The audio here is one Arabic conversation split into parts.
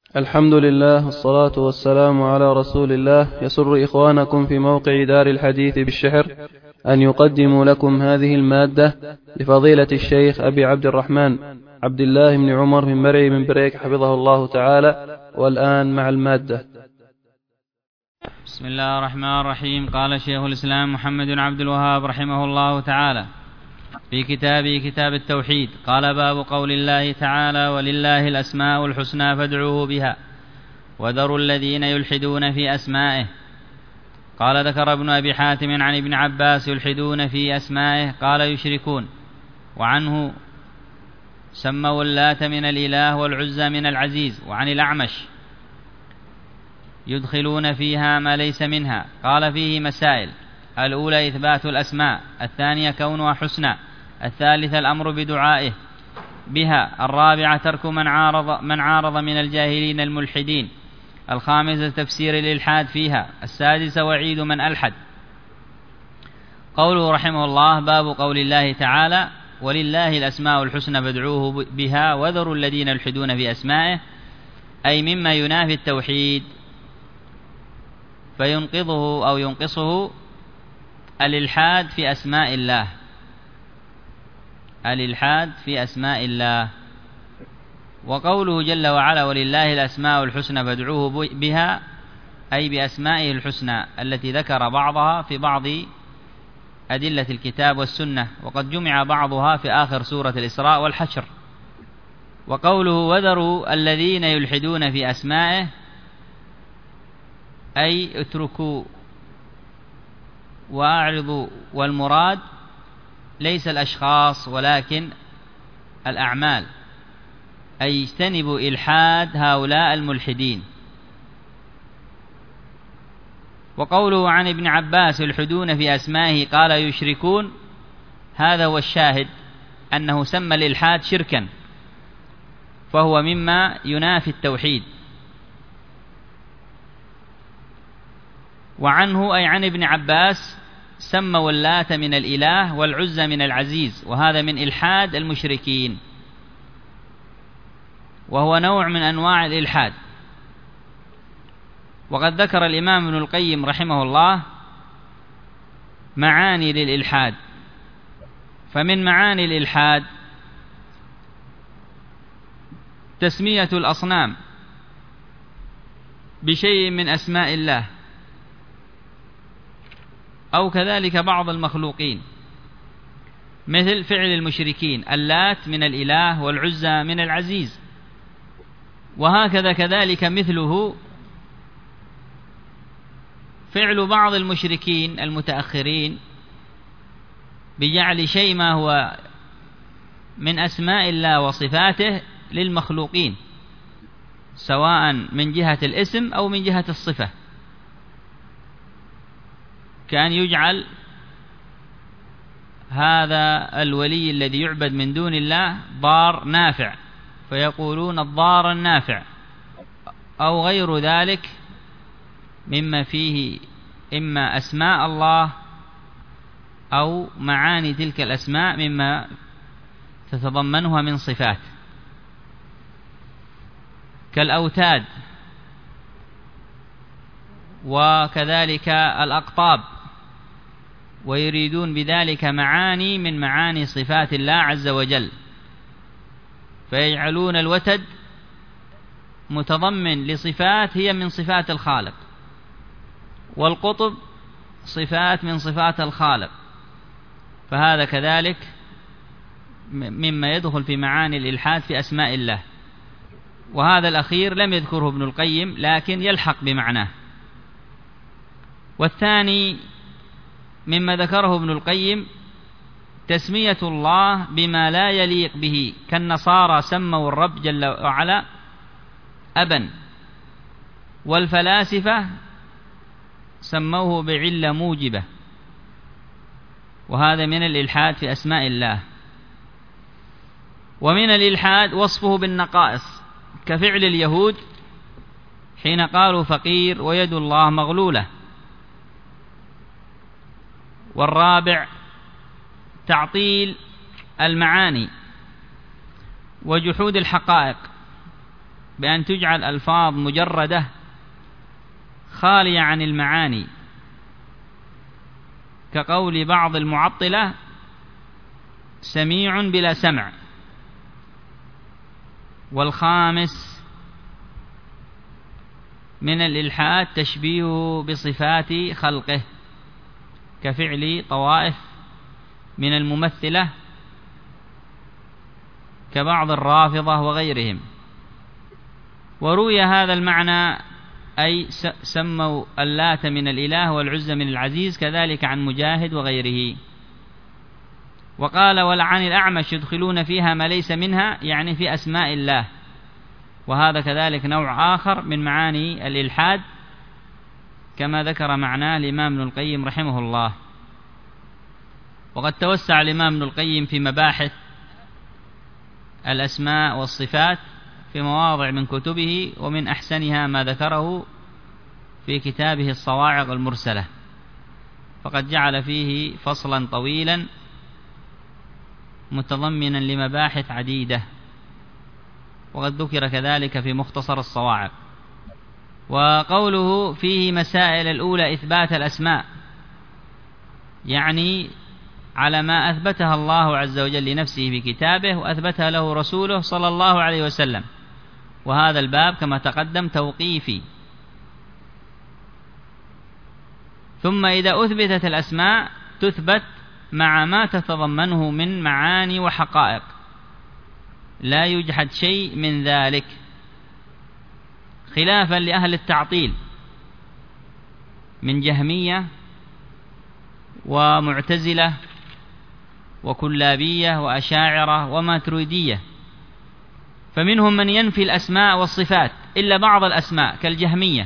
الحمد لله والصلاة والسلام على رسول الله. يسر إخوانكم في موقع دار الحديث بالشحر أن يقدموا لكم هذه المادة لفضيلة الشيخ أبي عبد الرحمن عبد الله بن عمر من مرعي من بريك حفظه الله تعالى. والآن مع المادة. بسم الله الرحمن الرحيم. قال شيخ الإسلام محمد بن عبد الوهاب رحمه الله تعالى في كتابه كتاب التوحيد، قال: باب قول الله تعالى: ولله الأسماء الحسنى فادعوه بها وذروا الذين يلحدون في أسمائه. قال: ذكر ابن أبي حاتم عن ابن عباس: يلحدون في أسمائه، قال: يشركون. وعنه: سموا اللات من الإله والعزى من العزيز. وعن الأعمش: يدخلون فيها ما ليس منها. قال: فيه مسائل: الأولى إثبات الأسماء، الثانية كونها حسنى، الثالثة الأمر بدعائه بها، الرابعة ترك من عارض من الجاهلين الملحدين، الخامسة تفسير الإلحاد فيها، السادسة وعيد من ألحد. قوله رحمه الله: باب قول الله تعالى: ولله الأسماء الحسنى فادعوه بها وذروا الذين يلحدون في أسمائه، أي مما ينافي التوحيد فينقضه أو ينقصه الإلحاد في أسماء الله. الإلحاد في أسماء الله. وقوله جل وعلا: ولله الأسماء الحسنى فادعوه بها، أي بأسمائه الحسنى التي ذكر بعضها في بعض أدلة الكتاب والسنة، وقد جمع بعضها في آخر سورة الإسراء والحشر. وقوله: وذروا الذين يلحدون في أسمائه، أي اتركوا وأعرضوا، والمراد ليس الأشخاص ولكن الأعمال، أي اجتنبوا إلحاد هؤلاء الملحدين. وقوله عن ابن عباس: يلحدون في أسمائه، قال: يشركون، هذا هو الشاهد، أنه سمى الإلحاد شركا، فهو مما ينافي التوحيد. وعنه أي عن ابن عباس: سموا اللات من الإله والعزى من العزيز، وهذا من إلحاد المشركين، وهو نوع من أنواع الإلحاد. وقد ذكر الإمام ابن القيم رحمه الله معاني للإلحاد، فمن معاني الإلحاد تسمية الأصنام بشيء من أسماء الله، أو كذلك بعض المخلوقين، مثل فعل المشركين: اللات من الإله والعزى من العزيز. وهكذا كذلك مثله فعل بعض المشركين المتأخرين بجعل شيء ما هو من أسماء الله وصفاته للمخلوقين، سواء من جهة الاسم أو من جهة الصفة، كان يجعل هذا الولي الذي يعبد من دون الله ضار نافع، فيقولون الضار النافع، أو غير ذلك مما فيه إما أسماء الله أو معاني تلك الأسماء مما تتضمنها من صفات، كالأوتاد وكذلك الأقطاب، ويريدون بذلك معاني من معاني صفات الله عز وجل، فيجعلون الوتد متضمن لصفات هي من صفات الخالق، والقطب صفات من صفات الخالق، فهذا كذلك مما يدخل في معاني الإلحاد في أسماء الله. وهذا الأخير لم يذكره ابن القيم، لكن يلحق بمعناه. والثاني مما ذكره ابن القيم تسمية الله بما لا يليق به، كالنصارى سموا الرب جل وعلا أبا، والفلاسفة سموه بعلة موجبة، وهذا من الإلحاد في أسماء الله. ومن الإلحاد وصفه بالنقائص، كفعل اليهود حين قالوا فقير ويد الله مغلولة. والرابع تعطيل المعاني وجحود الحقائق، بأن تجعل ألفاظ مجردة خالية عن المعاني، كقول بعض المعطلة سميع بلا سمع. والخامس من الإلحاد تشبيهه بصفات خلقه، كفعل طوائف من الممثلة كبعض الرافضة وغيرهم. وروي هذا المعنى، أي سموا اللات من الإله والعزى من العزيز، كذلك عن مجاهد وغيره. وقال ولعن الأعمش يدخلون فيها ما ليس منها، يعني في أسماء الله، وهذا كذلك نوع آخر من معاني الإلحاد، كما ذكر معناه الإمام ابن القيم رحمه الله. وقد توسع الإمام ابن القيم في مباحث الأسماء والصفات في مواضع من كتبه، ومن أحسنها ما ذكره في كتابه الصواعق المرسلة، فقد جعل فيه فصلا طويلا متضمنا لمباحث عديدة، وقد ذكر كذلك في مختصر الصواعق. وقوله فيه مسائل الأولى إثبات الأسماء، يعني على ما أثبتها الله عز وجل لنفسه في كتابه، وأثبتها له رسوله صلى الله عليه وسلم، وهذا الباب كما تقدم توقيفي. ثم إذا أثبتت الأسماء تثبت مع ما تتضمنه من معاني وحقائق، لا يجحد شيء من ذلك، خلافا لأهل التعطيل من جهمية ومعتزلة وكلابية وأشاعرة وماتريدية. فمنهم من ينفي الأسماء والصفات إلا بعض الأسماء كالجهمية،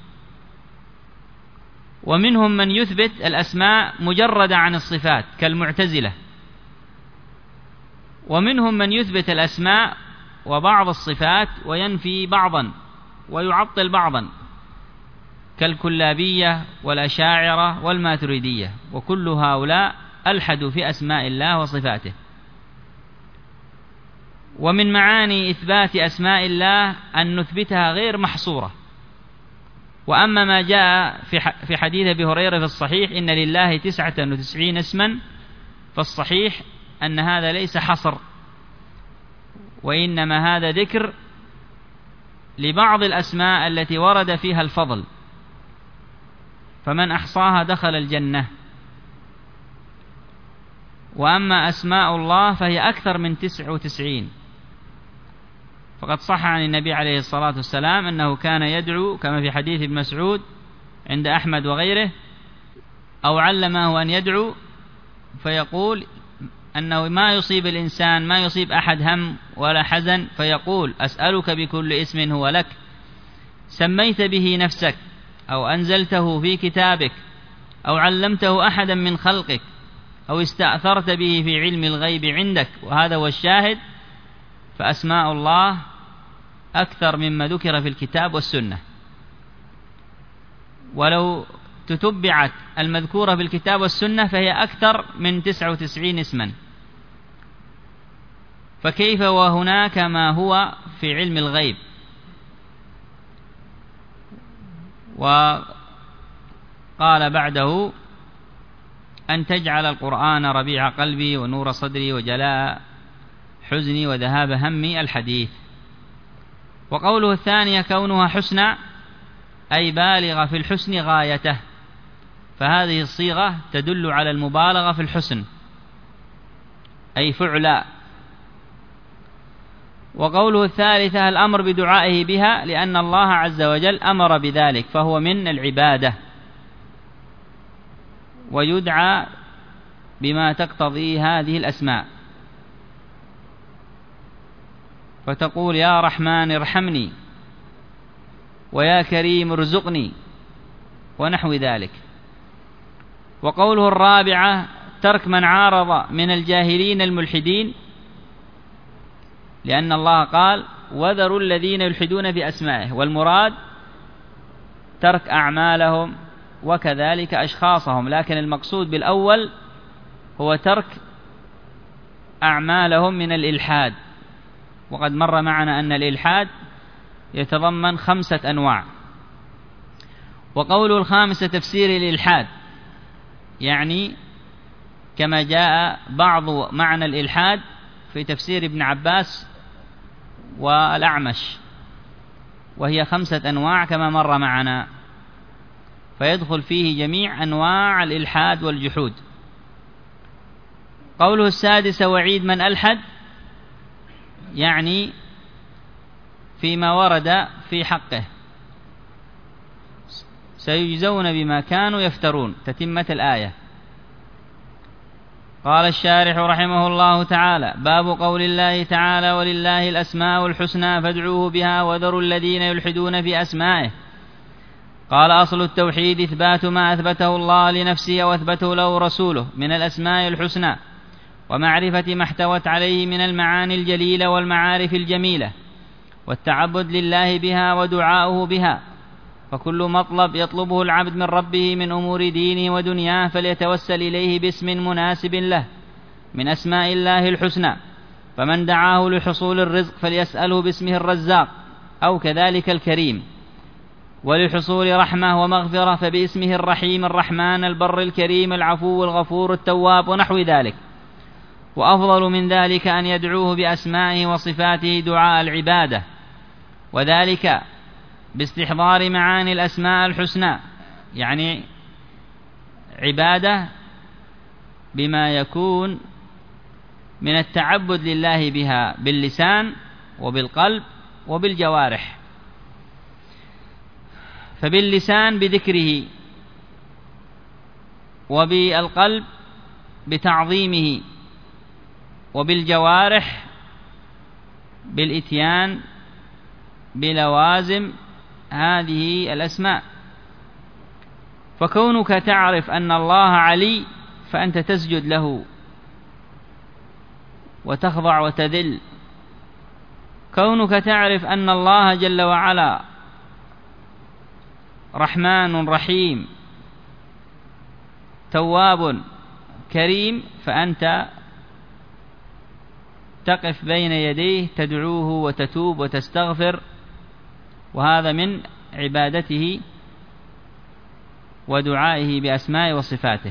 ومنهم من يثبت الأسماء مجردة عن الصفات كالمعتزلة، ومنهم من يثبت الأسماء وبعض الصفات وينفي بعضا ويعطل بعضا كالكلابية والأشاعرة والماتريدية. وكل هؤلاء ألحدوا في أسماء الله وصفاته. ومن معاني إثبات أسماء الله أن نثبتها غير محصورة. وأما ما جاء في حديث أبي هريرة في الصحيح إن لله 99 اسما، فالصحيح أن هذا ليس حصر، وإنما هذا ذكر لبعض الأسماء التي ورد فيها الفضل، فمن أحصاها دخل الجنة. وأما أسماء الله فهي أكثر من 99، فقد صح عن النبي عليه الصلاة والسلام أنه كان يدعو كما في حديث ابن مسعود عند أحمد وغيره، أو علمه أن يدعو فيقول أنه ما يصيب الإنسان ما يصيب أحد هم ولا حزن، فيقول أسألك بكل اسم هو لك سميت به نفسك أو أنزلته في كتابك أو علمته أحدا من خلقك أو استأثرت به في علم الغيب عندك. وهذا هو الشاهد. فأسماء الله أكثر مما ذكر في الكتاب والسنة، ولو تتبعت المذكورة في الكتاب والسنة فهي أكثر من 99 اسما، فكيف وهناك ما هو في علم الغيب. وقال بعده أن تجعل القرآن ربيع قلبي ونور صدري وجلاء حزني وذهاب همي الحديث. وقوله الثانية كونها حسنى أي بالغ في الحسن غايته، فهذه الصيغة تدل على المبالغة في الحسن أي فعلا. وقوله الثالثة الأمر بدعائه بها لأن الله عز وجل أمر بذلك، فهو من العبادة ويدعى بما تقتضي هذه الأسماء، فتقول يا رحمن ارحمني ويا كريم ارزقني ونحو ذلك. وقوله الرابعة ترك من عارض من الجاهلين الملحدين، لأن الله قال وذروا الذين يلحدون بأسمائه، والمراد ترك أعمالهم وكذلك أشخاصهم، لكن المقصود بالأول هو ترك أعمالهم من الإلحاد. وقد مر معنا أن الإلحاد يتضمن 5 أنواع. وقول الخامسة تفسير الإلحاد، يعني كما جاء بعض معنى الإلحاد في تفسير ابن عباس والأعمش، وهي 5 أنواع كما مر معنا، فيدخل فيه جميع أنواع الإلحاد والجحود. قوله السادسة وعيد من ألحد، يعني فيما ورد في حقه سيجزون بما كانوا يفترون، تتمة الآية. قال الشارح رحمه الله تعالى: باب قول الله تعالى: ولله الأسماء الحسنى فادعوه بها وذروا الذين يلحدون في أسمائه. قال: أصل التوحيد إثبات ما أثبته الله لنفسه وأثبته له رسوله من الأسماء الحسنى، ومعرفة ما احتوت عليه من المعاني الجليلة والمعارف الجميلة، والتعبد لله بها ودعاؤه بها. فكل مطلب يطلبه العبد من ربه من أمور دينه ودنياه فليتوسل إليه باسم مناسب له من أسماء الله الحسنى. فمن دعاه لحصول الرزق فليسأله باسمه الرزاق أو كذلك الكريم، ولحصول رحمة ومغفرة فباسمه الرحيم الرحمن البر الكريم العفو الغفور التواب ونحو ذلك. وأفضل من ذلك أن يدعوه بأسمائه وصفاته دعاء العبادة، وذلك باستحضار معاني الأسماء الحسنى، يعني عبادة بما يكون من التعبد لله بها باللسان وبالقلب وبالجوارح. فباللسان بذكره، وبالقلب بتعظيمه، وبالجوارح بالإتيان بلوازم هذه الأسماء. فكونك تعرف أن الله علي فأنت تسجد له وتخضع وتذل. كونك تعرف أن الله جل وعلا رحمن رحيم تواب كريم فأنت تقف بين يديه تدعوه وتتوب وتستغفر، وهذا من عبادته ودعائه بأسماء وصفاته.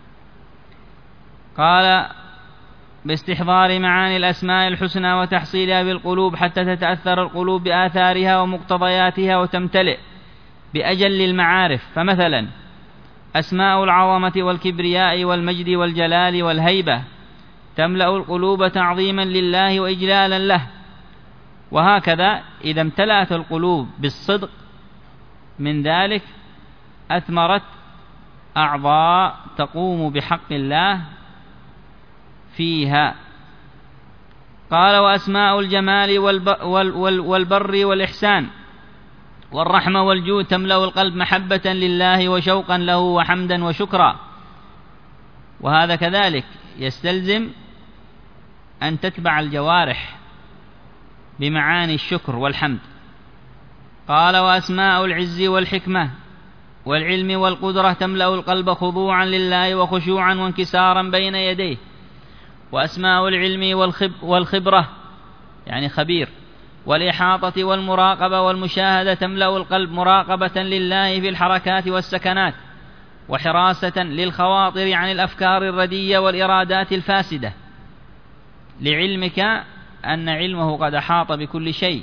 قال: باستحضار معاني الأسماء الحسنى وتحصيلها بالقلوب حتى تتأثر القلوب بآثارها ومقتضياتها وتمتلئ بأجل المعارف. فمثلا أسماء العظمة والكبرياء والمجد والجلال والهيبة تملأ القلوب تعظيما لله وإجلالا له. وهكذا إذا امتلأت القلوب بالصدق من ذلك أثمرت أعضاء تقوم بحق الله فيها. قال: وأسماء الجمال والبر والإحسان والرحمة والجود تملأ القلب محبة لله وشوقا له وحمدا وشكرا. وهذا كذلك يستلزم أن تتبع الجوارح بمعاني الشكر والحمد. قال: وأسماء العز والحكمة والعلم والقدرة تملأ القلب خضوعا لله وخشوعا وانكسارا بين يديه. وأسماء العلم والخبرة يعني خبير والإحاطة والمراقبة والمشاهدة تملأ القلب مراقبة لله في الحركات والسكنات، وحراسة للخواطر عن الأفكار الردية والإرادات الفاسدة، لعلمك أن علمه قد أحاط بكل شيء،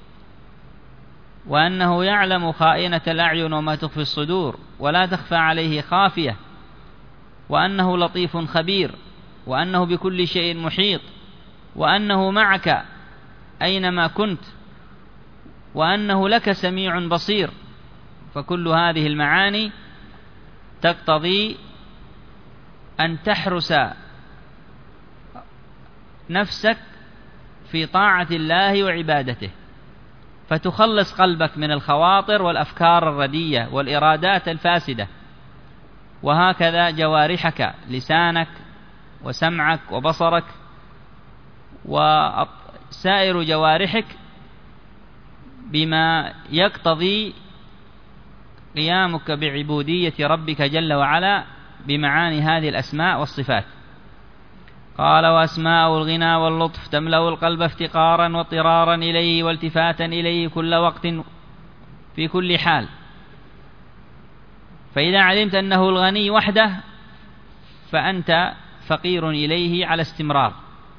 وأنه يعلم خائنة الأعين وما تخفي الصدور ولا تخفى عليه خافية، وأنه لطيف خبير، وأنه بكل شيء محيط، وأنه معك أينما كنت، وأنه لك سميع بصير. فكل هذه المعاني تقتضي أن تحرس نفسك في طاعة الله وعبادته، فتخلص قلبك من الخواطر والأفكار الردية والإرادات الفاسدة. وهكذا جوارحك، لسانك وسمعك وبصرك وسائر جوارحك بما يقتضي قيامك بعبودية ربك جل وعلا بمعاني هذه الأسماء والصفات. قال: وأسماء الغنى واللطف تملأ القلب افتقارا واضطرارا إليه والتفاتا إليه كل وقت في كل حال. فإذا علمت أنه الغني وحده فأنت فقير إليه على استمرار،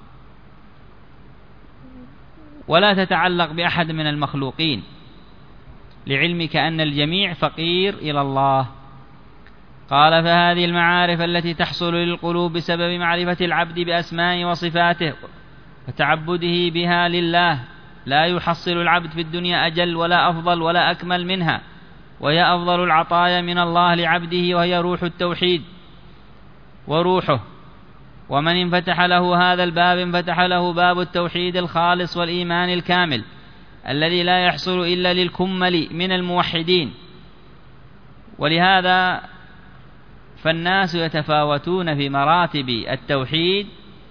ولا تتعلق بأحد من المخلوقين، لعلمك أن الجميع فقير إلى الله. قال: فهذه المعارف التي تحصل للقلوب بسبب معرفة العبد بأسمائه وصفاته وتعبده بها لله لا يحصل العبد في الدنيا أجل ولا أفضل ولا أكمل منها، وهي أفضل العطايا من الله لعبده، وهي روح التوحيد وروحه. ومن انفتح له هذا الباب انفتح له باب التوحيد الخالص والإيمان الكامل الذي لا يحصل إلا للكمل من الموحدين. ولهذا فالناس يتفاوتون في مراتب التوحيد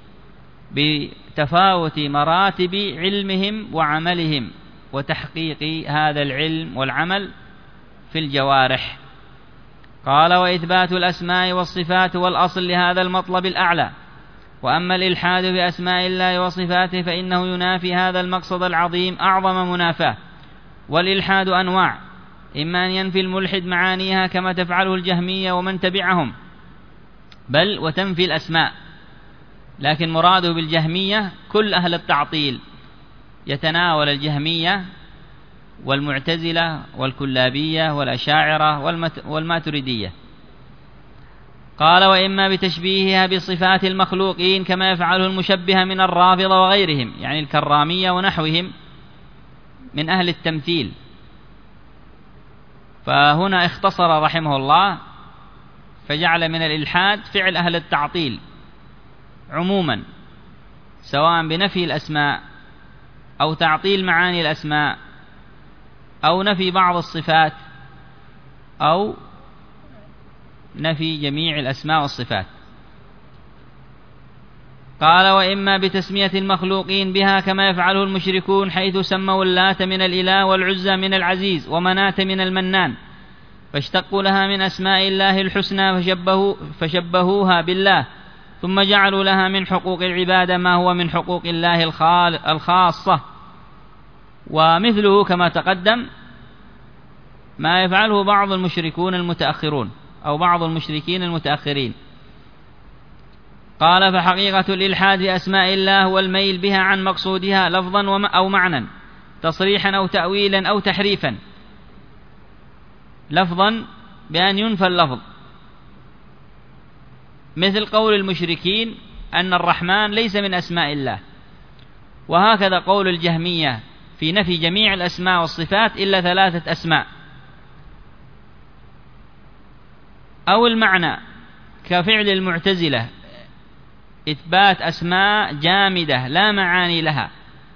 بتفاوت مراتب علمهم وعملهم وتحقيق هذا العلم والعمل في الجوارح. قال: وإثبات الأسماء والصفات هو الأصل لهذا المطلب الأعلى. وأما الإلحاد بأسماء الله وصفاته فإنه ينافي هذا المقصد العظيم أعظم منافاة. والإلحاد أنواع: إما أن ينفي الملحد معانيها كما تفعله الجهمية ومن تبعهم، بل وتنفي الأسماء. لكن مراده بالجهمية كل أهل التعطيل، يتناول الجهمية والمعتزلة والكلابية والأشاعرة والماتريدية. قال: وإما بتشبيهها بصفات المخلوقين كما يفعله المشبهة من الرافضة وغيرهم، يعني الكرامية ونحوهم من أهل التمثيل. فهنا اختصر رحمه الله فجعل من الإلحاد فعل أهل التعطيل عموما، سواء بنفي الأسماء أو تعطيل معاني الأسماء أو نفي بعض الصفات أو نفي جميع الأسماء والصفات. قال: وإما بتسمية المخلوقين بها كما يفعله المشركون، حيث سموا اللات من الإله والعزى من العزيز ومناة من المنان، فاشتقوا لها من أسماء الله الحسنى فشبهوها بالله، ثم جعلوا لها من حقوق العبادة ما هو من حقوق الله الخاصة. ومثله كما تقدم ما يفعله بعض المشركون المتأخرون أو بعض المشركين المتأخرين. قال: فحقيقة الإلحاد بأسماء الله هو الميل بها عن مقصودها لفظا أو معنى، تصريحا أو تأويلا أو تحريفا. لفظا بأن ينفى اللفظ، مثل قول المشركين أن الرحمن ليس من أسماء الله، وهكذا قول الجهمية في نفي جميع الأسماء والصفات إلا 3 أسماء. أو المعنى كفعل المعتزلة، إثبات أسماء جامدة لا معاني لها،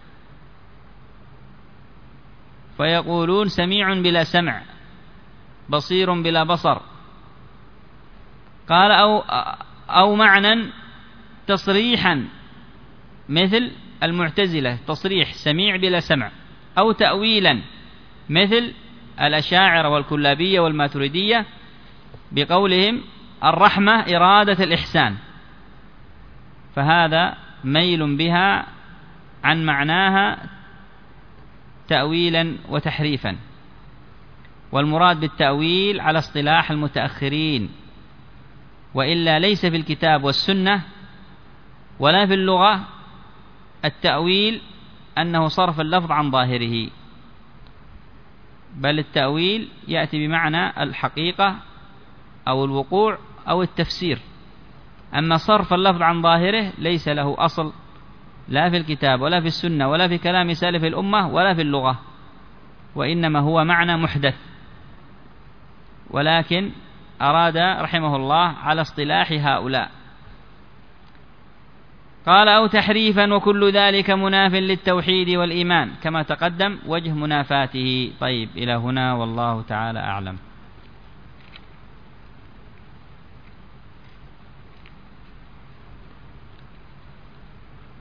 فيقولون سميع بلا سمع، بصير بلا بصر. قال: أو معنى تصريحا، مثل المعتزلة تصريح سميع بلا سمع، أو تأويلا مثل الأشاعرة والكلابية والماتريدية بقولهم الرحمة إرادة الإحسان، فهذا ميل بها عن معناها تأويلا وتحريفا. والمراد بالتأويل على اصطلاح المتأخرين، وإلا ليس في الكتاب والسنة ولا في اللغة التأويل أنه صرف اللفظ عن ظاهره، بل التأويل يأتي بمعنى الحقيقة أو الوقوع أو التفسير. أما صرف اللفظ عن ظاهره ليس له أصل لا في الكتاب ولا في السنة ولا في كلام سلف الأمة ولا في اللغة، وإنما هو معنى محدث، ولكن أراد رحمه الله على اصطلاح هؤلاء. قال: أو تحريفا، وكل ذلك مناف للتوحيد والإيمان كما تقدم وجه منافاته. طيب، إلى هنا والله تعالى أعلم.